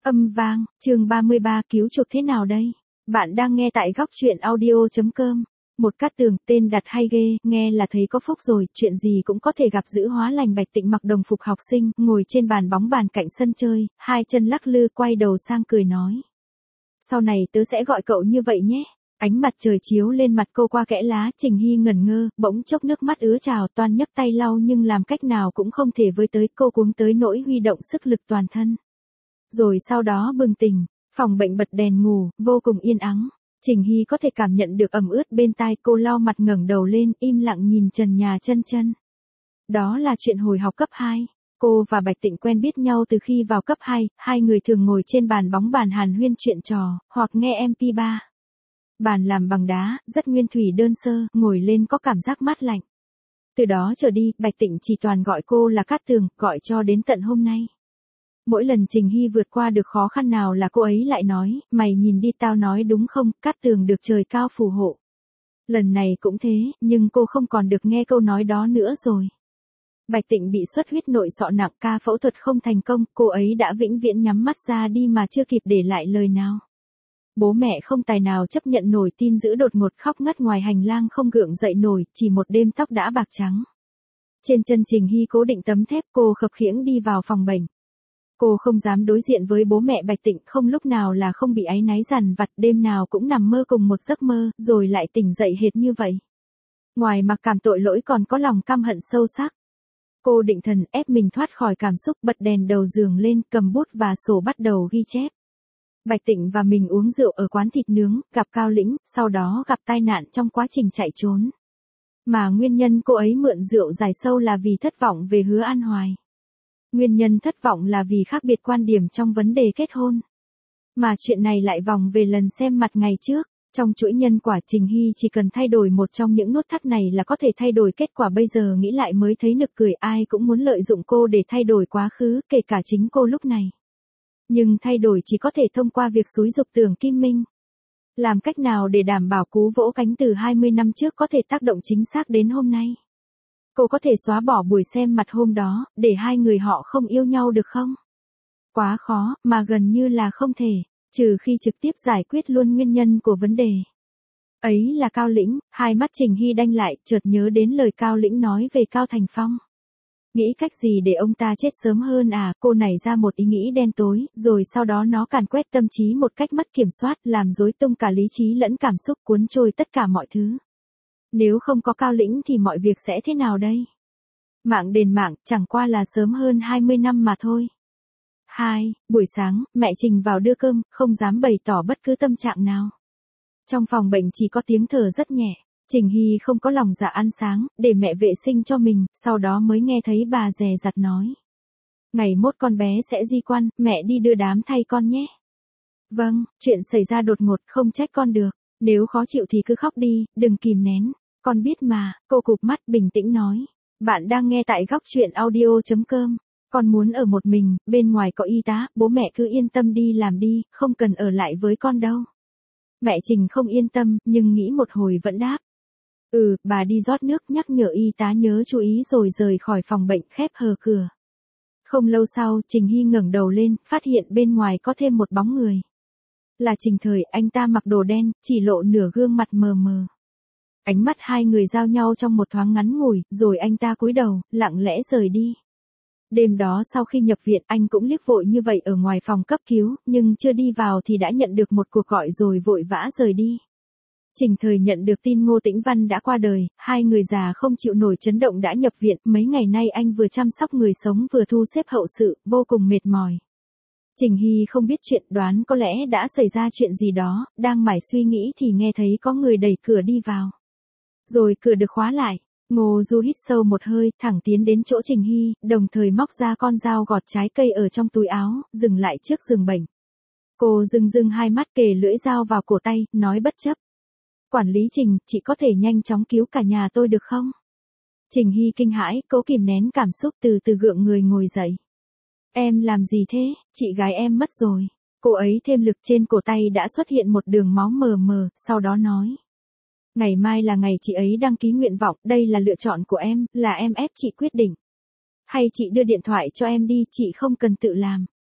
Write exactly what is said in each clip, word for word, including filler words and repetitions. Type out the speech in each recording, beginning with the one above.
Âm vang, chương ba mươi ba cứu chuộc thế nào đây? Bạn đang nghe tại góc chuyện audio.com. Một Cát Tường, tên đặt hay ghê, nghe là thấy có phúc rồi, chuyện gì cũng có thể gặp giữ hóa lành. Bạch Tịnh mặc đồng phục học sinh, ngồi trên bàn bóng bàn cạnh sân chơi, hai chân lắc lư quay đầu sang cười nói. Sau này tớ sẽ gọi cậu như vậy nhé. Ánh mặt trời chiếu lên mặt cô qua kẽ lá, Trình Hy ngẩn ngơ, bỗng chốc nước mắt ứa trào, toan nhấc tay lau nhưng làm cách nào cũng không thể với tới, cô cuống tới nỗi huy động sức lực toàn thân. Rồi sau đó bừng tỉnh, phòng bệnh bật đèn ngủ, vô cùng yên ắng. Trình Hy có thể cảm nhận được ẩm ướt bên tai, cô lau mặt ngẩng đầu lên, im lặng nhìn trần nhà chân chân. Đó là chuyện hồi học cấp hai. Cô và Bạch Tịnh quen biết nhau từ khi vào cấp hai, hai người thường ngồi trên bàn bóng bàn hàn huyên chuyện trò, hoặc nghe em pê ba. Bàn làm bằng đá, rất nguyên thủy đơn sơ, ngồi lên có cảm giác mát lạnh. Từ đó trở đi, Bạch Tịnh chỉ toàn gọi cô là Cát Tường, gọi cho đến tận hôm nay. Mỗi lần Trình Hy vượt qua được khó khăn nào là cô ấy lại nói, mày nhìn đi tao nói đúng không, Cát Tường được trời cao phù hộ. Lần này cũng thế, nhưng cô không còn được nghe câu nói đó nữa rồi. Bạch Tịnh bị xuất huyết nội sọ nặng, ca phẫu thuật không thành công, cô ấy đã vĩnh viễn nhắm mắt ra đi mà chưa kịp để lại lời nào. Bố mẹ không tài nào chấp nhận nổi tin dữ, đột ngột khóc ngất ngoài hành lang không gượng dậy nổi, chỉ một đêm tóc đã bạc trắng. Trên chân Trình Hy cố định tấm thép, cô khập khiễng đi vào phòng bệnh. Cô không dám đối diện với bố mẹ Bạch Tịnh, không lúc nào là không bị áy náy dằn vặt, đêm nào cũng nằm mơ cùng một giấc mơ, rồi lại tỉnh dậy hệt như vậy. Ngoài mặc cảm tội lỗi còn có lòng căm hận sâu sắc. Cô định thần ép mình thoát khỏi cảm xúc, bật đèn đầu giường lên, cầm bút và sổ bắt đầu ghi chép. Bạch Tịnh và mình uống rượu ở quán thịt nướng, gặp Cao Lĩnh, sau đó gặp tai nạn trong quá trình chạy trốn. Mà nguyên nhân cô ấy mượn rượu giải sâu là vì thất vọng về Hứa An Hoài. Nguyên nhân thất vọng là vì khác biệt quan điểm trong vấn đề kết hôn. Mà chuyện này lại vòng về lần xem mặt ngày trước. Trong chuỗi nhân quả, Trình Hy chỉ cần thay đổi một trong những nút thắt này là có thể thay đổi kết quả. Bây giờ nghĩ lại mới thấy nực cười, ai cũng muốn lợi dụng cô để thay đổi quá khứ, kể cả chính cô lúc này. Nhưng thay đổi chỉ có thể thông qua việc xúi giục Tưởng Kim Minh. Làm cách nào để đảm bảo cú vỗ cánh từ hai mươi năm trước có thể tác động chính xác đến hôm nay? Cô có thể xóa bỏ buổi xem mặt hôm đó, để hai người họ không yêu nhau được không? Quá khó, mà gần như là không thể, trừ khi trực tiếp giải quyết luôn nguyên nhân của vấn đề. Ấy là Cao Lĩnh, hai mắt Trình Hy đanh lại, chợt nhớ đến lời Cao Lĩnh nói về Cao Thành Phong. Nghĩ cách gì để ông ta chết sớm hơn à, cô nảy ra một ý nghĩ đen tối, rồi sau đó nó càn quét tâm trí một cách mất kiểm soát, làm rối tung cả lý trí lẫn cảm xúc, cuốn trôi tất cả mọi thứ. Nếu không có Cao Lĩnh thì mọi việc sẽ thế nào đây? Mạng đền mạng, chẳng qua là sớm hơn hai mươi năm mà thôi. Hai, buổi sáng, mẹ Trình vào đưa cơm, không dám bày tỏ bất cứ tâm trạng nào. Trong phòng bệnh chỉ có tiếng thở rất nhẹ. Trình Hy không có lòng dạ ăn sáng, để mẹ vệ sinh cho mình, sau đó mới nghe thấy bà dè dặt nói. Ngày mốt con bé sẽ di quan, mẹ đi đưa đám thay con nhé. Vâng, chuyện xảy ra đột ngột, không trách con được. Nếu khó chịu thì cứ khóc đi, đừng kìm nén. Con biết mà, cô cụp mắt bình tĩnh nói. Bạn đang nghe tại góc chuyện audio.com. Con muốn ở một mình, bên ngoài có y tá, bố mẹ cứ yên tâm đi làm đi, không cần ở lại với con đâu. Mẹ Trình không yên tâm, nhưng nghĩ một hồi vẫn đáp. Ừ, bà đi rót nước, nhắc nhở y tá nhớ chú ý rồi rời khỏi phòng bệnh, khép hờ cửa. Không lâu sau, Trình Hy ngẩng đầu lên, phát hiện bên ngoài có thêm một bóng người. Là Trình Thời, anh ta mặc đồ đen, chỉ lộ nửa gương mặt mờ mờ. Ánh mắt hai người giao nhau trong một thoáng ngắn ngủi, rồi anh ta cúi đầu, lặng lẽ rời đi. Đêm đó sau khi nhập viện, anh cũng liếc vội như vậy ở ngoài phòng cấp cứu, nhưng chưa đi vào thì đã nhận được một cuộc gọi rồi vội vã rời đi. Trình Thời nhận được tin Ngô Tĩnh Văn đã qua đời, hai người già không chịu nổi chấn động đã nhập viện, mấy ngày nay anh vừa chăm sóc người sống vừa thu xếp hậu sự, vô cùng mệt mỏi. Trình Hy không biết chuyện, đoán có lẽ đã xảy ra chuyện gì đó, đang mải suy nghĩ thì nghe thấy có người đẩy cửa đi vào. Rồi cửa được khóa lại, Ngô Du hít sâu một hơi, thẳng tiến đến chỗ Trình Hy, đồng thời móc ra con dao gọt trái cây ở trong túi áo, dừng lại trước giường bệnh. Cô dưng dưng hai mắt, kề lưỡi dao vào cổ tay, nói bất chấp. Quản lý Trình, chị có thể nhanh chóng cứu cả nhà tôi được không? Trình Hy kinh hãi, cố kìm nén cảm xúc, từ từ gượng người ngồi dậy. Em làm gì thế, chị gái em mất rồi. Cô ấy thêm lực, trên cổ tay đã xuất hiện một đường máu mờ mờ, sau đó nói. Ngày mai là ngày chị ấy đăng ký nguyện vọng, đây là lựa chọn của em, là em ép chị quyết định. Hay chị đưa điện thoại cho em đi, chị không cần tự làm.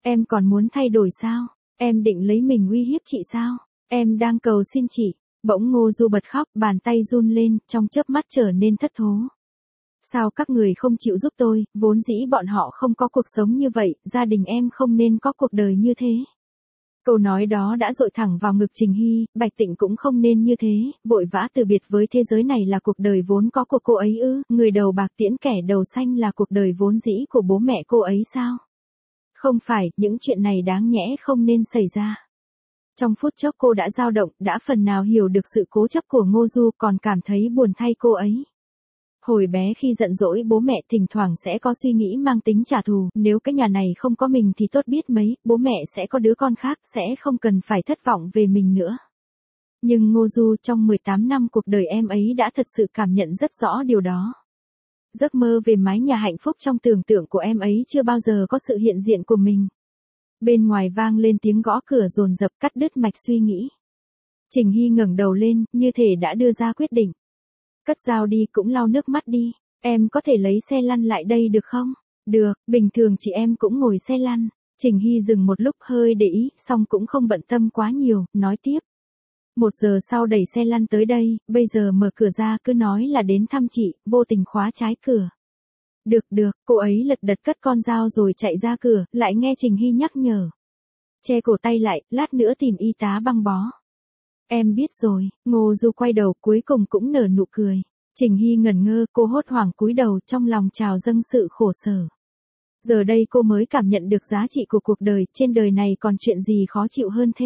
Em còn muốn thay đổi sao? Em định lấy mình uy hiếp chị sao? Em đang cầu xin chị. Bỗng Ngô Du bật khóc, bàn tay run lên, trong chớp mắt trở nên thất thố. Sao các người không chịu giúp tôi, vốn dĩ bọn họ không có cuộc sống như vậy, gia đình em không nên có cuộc đời như thế. Câu nói đó đã dội thẳng vào ngực Trình Hy, Bạch Tịnh cũng không nên như thế, vội vã từ biệt với thế giới này là cuộc đời vốn có của cô ấy ư, người đầu bạc tiễn kẻ đầu xanh là cuộc đời vốn dĩ của bố mẹ cô ấy sao? Không phải, những chuyện này đáng nhẽ không nên xảy ra. Trong phút chốc cô đã dao động, đã phần nào hiểu được sự cố chấp của Ngô Du, còn cảm thấy buồn thay cô ấy. Hồi bé khi giận dỗi bố mẹ thỉnh thoảng sẽ có suy nghĩ mang tính trả thù, nếu cái nhà này không có mình thì tốt biết mấy, bố mẹ sẽ có đứa con khác, sẽ không cần phải thất vọng về mình nữa. Nhưng Ngô Du, trong mười tám năm cuộc đời em ấy đã thật sự cảm nhận rất rõ điều đó. Giấc mơ về mái nhà hạnh phúc trong tưởng tượng của em ấy chưa bao giờ có sự hiện diện của mình. Bên ngoài vang lên tiếng gõ cửa dồn dập cắt đứt mạch suy nghĩ. Trình Hy ngẩng đầu lên, như thể đã đưa ra quyết định. Cất dao đi, cũng lau nước mắt đi. Em có thể lấy xe lăn lại đây được không? Được, bình thường chị em cũng ngồi xe lăn. Trình Hy dừng một lúc hơi để ý, xong cũng không bận tâm quá nhiều, nói tiếp. Một giờ sau đẩy xe lăn tới đây, bây giờ mở cửa ra cứ nói là đến thăm chị, vô tình khóa trái cửa. Được được, cô ấy lật đật cất con dao rồi chạy ra cửa, lại nghe Trình Hy nhắc nhở. Che cổ tay lại, lát nữa tìm y tá băng bó. Em biết rồi, Ngô Du quay đầu cuối cùng cũng nở nụ cười. Trình Hy ngẩn ngơ, cô hốt hoảng cúi đầu, trong lòng trào dâng sự khổ sở. Giờ đây cô mới cảm nhận được giá trị của cuộc đời, trên đời này còn chuyện gì khó chịu hơn thế.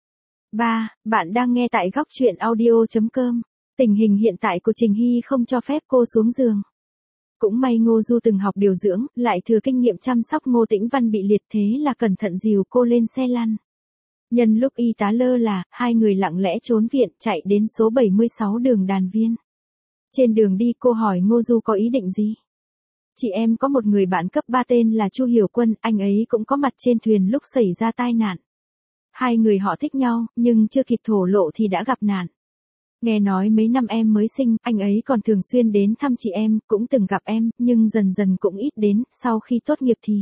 ba. Bạn đang nghe tại góc truyện audio chấm com. Tình hình hiện tại của Trình Hy không cho phép cô xuống giường. Cũng may Ngô Du từng học điều dưỡng, lại thừa kinh nghiệm chăm sóc Ngô Tĩnh Văn bị liệt, thế là cẩn thận dìu cô lên xe lăn. Nhân lúc y tá lơ là, hai người lặng lẽ trốn viện, chạy đến số bảy mươi sáu đường Đàn Viên. Trên đường đi cô hỏi Ngô Du có ý định gì? Chị em có một người bạn cấp ba tên là Chu Hiểu Quân, anh ấy cũng có mặt trên thuyền lúc xảy ra tai nạn. Hai người họ thích nhau, nhưng chưa kịp thổ lộ thì đã gặp nạn. Nghe nói mấy năm em mới sinh, anh ấy còn thường xuyên đến thăm chị em, cũng từng gặp em, nhưng dần dần cũng ít đến, sau khi tốt nghiệp thì.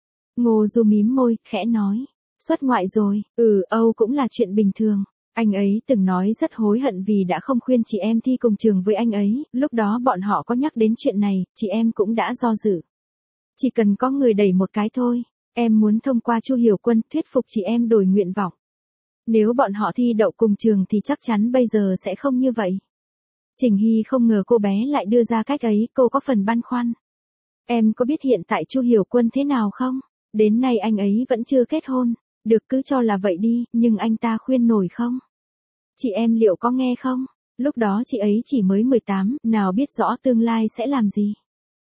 Ngô Du mím môi, khẽ nói. Xuất ngoại rồi, ừ, Âu cũng là chuyện bình thường. Anh ấy từng nói rất hối hận vì đã không khuyên chị em thi cùng trường với anh ấy, lúc đó bọn họ có nhắc đến chuyện này, chị em cũng đã do dự. Chỉ cần có người đẩy một cái thôi, em muốn thông qua Chu Hiểu Quân thuyết phục chị em đổi nguyện vọng. Nếu bọn họ thi đậu cùng trường thì chắc chắn bây giờ sẽ không như vậy. Trình Hy không ngờ cô bé lại đưa ra cách ấy, cô có phần băn khoăn. Em có biết hiện tại Chu Hiểu Quân thế nào không? Đến nay anh ấy vẫn chưa kết hôn. Được, cứ cho là vậy đi, nhưng anh ta khuyên nổi không? Chị em liệu có nghe không? Lúc đó chị ấy chỉ mới mười tám, nào biết rõ tương lai sẽ làm gì.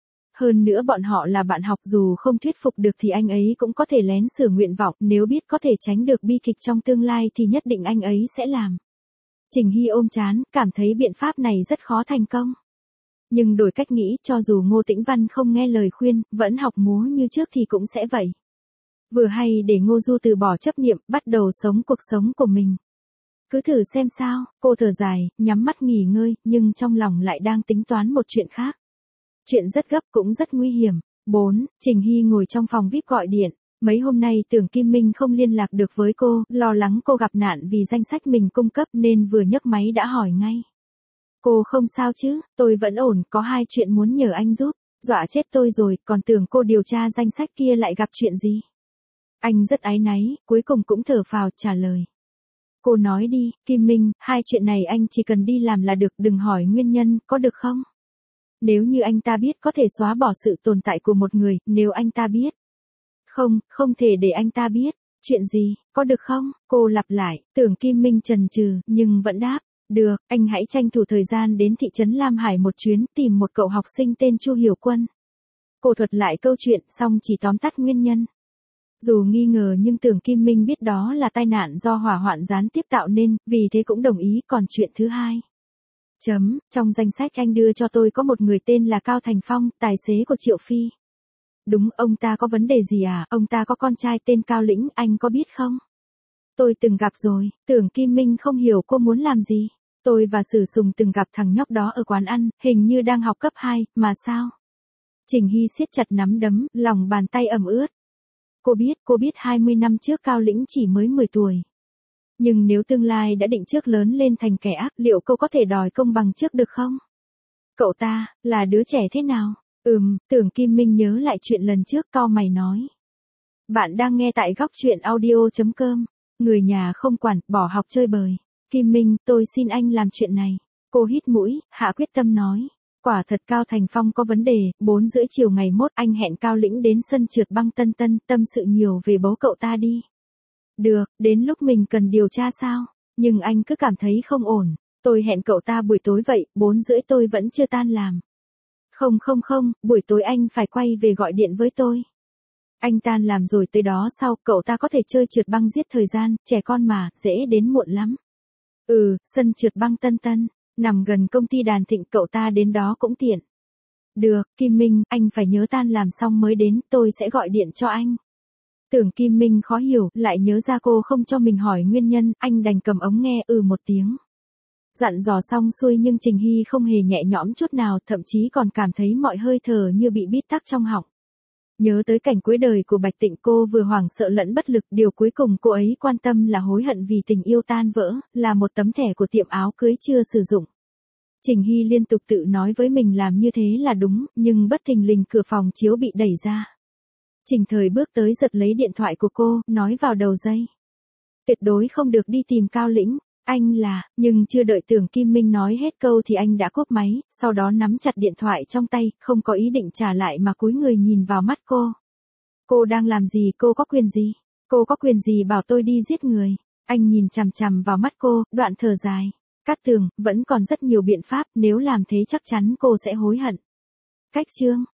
Hơn nữa bọn họ là bạn học, dù không thuyết phục được thì anh ấy cũng có thể lén sửa nguyện vọng, nếu biết có thể tránh được bi kịch trong tương lai thì nhất định anh ấy sẽ làm. Trình Hy ôm chán, cảm thấy biện pháp này rất khó thành công. Nhưng đổi cách nghĩ, cho dù Ngô Tĩnh Văn không nghe lời khuyên, vẫn học múa như trước thì cũng sẽ vậy. Vừa hay để Ngô Du từ bỏ chấp niệm, bắt đầu sống cuộc sống của mình. Cứ thử xem sao, cô thở dài, nhắm mắt nghỉ ngơi, nhưng trong lòng lại đang tính toán một chuyện khác. Chuyện rất gấp cũng rất nguy hiểm. bốn. Trình Hy ngồi trong phòng vi ai pi gọi điện. Mấy hôm nay Tưởng Kim Minh không liên lạc được với cô, lo lắng cô gặp nạn vì danh sách mình cung cấp nên vừa nhấc máy đã hỏi ngay. Cô không sao chứ, tôi vẫn ổn, có hai chuyện muốn nhờ anh giúp. Dọa chết tôi rồi, còn tưởng cô điều tra danh sách kia lại gặp chuyện gì. Anh rất áy náy, cuối cùng cũng thở phào trả lời. Cô nói đi, Kim Minh, hai chuyện này anh chỉ cần đi làm là được, đừng hỏi nguyên nhân, có được không? Nếu như anh ta biết có thể xóa bỏ sự tồn tại của một người, nếu anh ta biết. Không, không thể để anh ta biết. Chuyện gì, có được không? Cô lặp lại, Tưởng Kim Minh chần chừ, nhưng vẫn đáp. Được, anh hãy tranh thủ thời gian đến thị trấn Lam Hải một chuyến, tìm một cậu học sinh tên Chu Hiểu Quân. Cô thuật lại câu chuyện, xong chỉ tóm tắt nguyên nhân. Dù nghi ngờ nhưng Tưởng Kim Minh biết đó là tai nạn do hỏa hoạn gián tiếp tạo nên, vì thế cũng đồng ý. Còn chuyện thứ hai. Chấm, trong danh sách anh đưa cho tôi có một người tên là Cao Thành Phong, tài xế của Triệu Phi. Đúng, ông ta có vấn đề gì à? Ông ta có con trai tên Cao Lĩnh, anh có biết không? Tôi từng gặp rồi. Tưởng Kim Minh không hiểu cô muốn làm gì. Tôi và Sử Sùng từng gặp thằng nhóc đó ở quán ăn, hình như đang học cấp hai, mà sao? Trình Hy siết chặt nắm đấm, lòng bàn tay ẩm ướt. Cô biết, cô biết hai mươi năm trước Cao Lĩnh chỉ mới mười tuổi. Nhưng nếu tương lai đã định trước lớn lên thành kẻ ác, liệu cô có thể đòi công bằng trước được không? Cậu ta, là đứa trẻ thế nào? Ừm, Tưởng Kim Minh nhớ lại chuyện lần trước, cau mày nói. Bạn đang nghe tại góc truyện audio.com. Người nhà không quản, bỏ học chơi bời. Kim Minh, tôi xin anh làm chuyện này. Cô hít mũi, hạ quyết tâm nói. Quả thật Cao Thành Phong có vấn đề, bốn rưỡi chiều ngày mốt anh hẹn Cao Lĩnh đến sân trượt băng Tân Tân, tâm sự nhiều về bố cậu ta đi. Được, đến lúc mình cần điều tra sao? Nhưng anh cứ cảm thấy không ổn. Tôi hẹn cậu ta buổi tối vậy, bốn rưỡi tôi vẫn chưa tan làm. Không không không, buổi tối anh phải quay về gọi điện với tôi. Anh tan làm rồi tới đó sau, cậu ta có thể chơi trượt băng giết thời gian, trẻ con mà, dễ đến muộn lắm. Ừ, sân trượt băng Tân Tân, nằm gần công ty Đàn Thịnh, cậu ta đến đó cũng tiện. Được, Kim Minh, anh phải nhớ tan làm xong mới đến, tôi sẽ gọi điện cho anh. Tưởng Kim Minh khó hiểu, lại nhớ ra cô không cho mình hỏi nguyên nhân, anh đành cầm ống nghe ừ một tiếng. Dặn dò xong xuôi nhưng Trình Hy không hề nhẹ nhõm chút nào, thậm chí còn cảm thấy mọi hơi thở như bị bít tắc trong họng. Nhớ tới cảnh cuối đời của Bạch Tịnh, cô vừa hoảng sợ lẫn bất lực, điều cuối cùng cô ấy quan tâm là hối hận vì tình yêu tan vỡ, là một tấm thẻ của tiệm áo cưới chưa sử dụng. Trình Hy liên tục tự nói với mình làm như thế là đúng, nhưng bất thình lình cửa phòng chiếu bị đẩy ra. Trình Thời bước tới giật lấy điện thoại của cô, nói vào đầu dây. Tuyệt đối không được đi tìm Cao Lĩnh, anh là, nhưng chưa đợi Tưởng Kim Minh nói hết câu thì anh đã cúp máy, sau đó nắm chặt điện thoại trong tay, không có ý định trả lại mà cúi người nhìn vào mắt cô. Cô đang làm gì, cô có quyền gì? Cô có quyền gì bảo tôi đi giết người? Anh nhìn chằm chằm vào mắt cô, đoạn thở dài. Cát Tường, vẫn còn rất nhiều biện pháp, nếu làm thế chắc chắn cô sẽ hối hận. Cách chương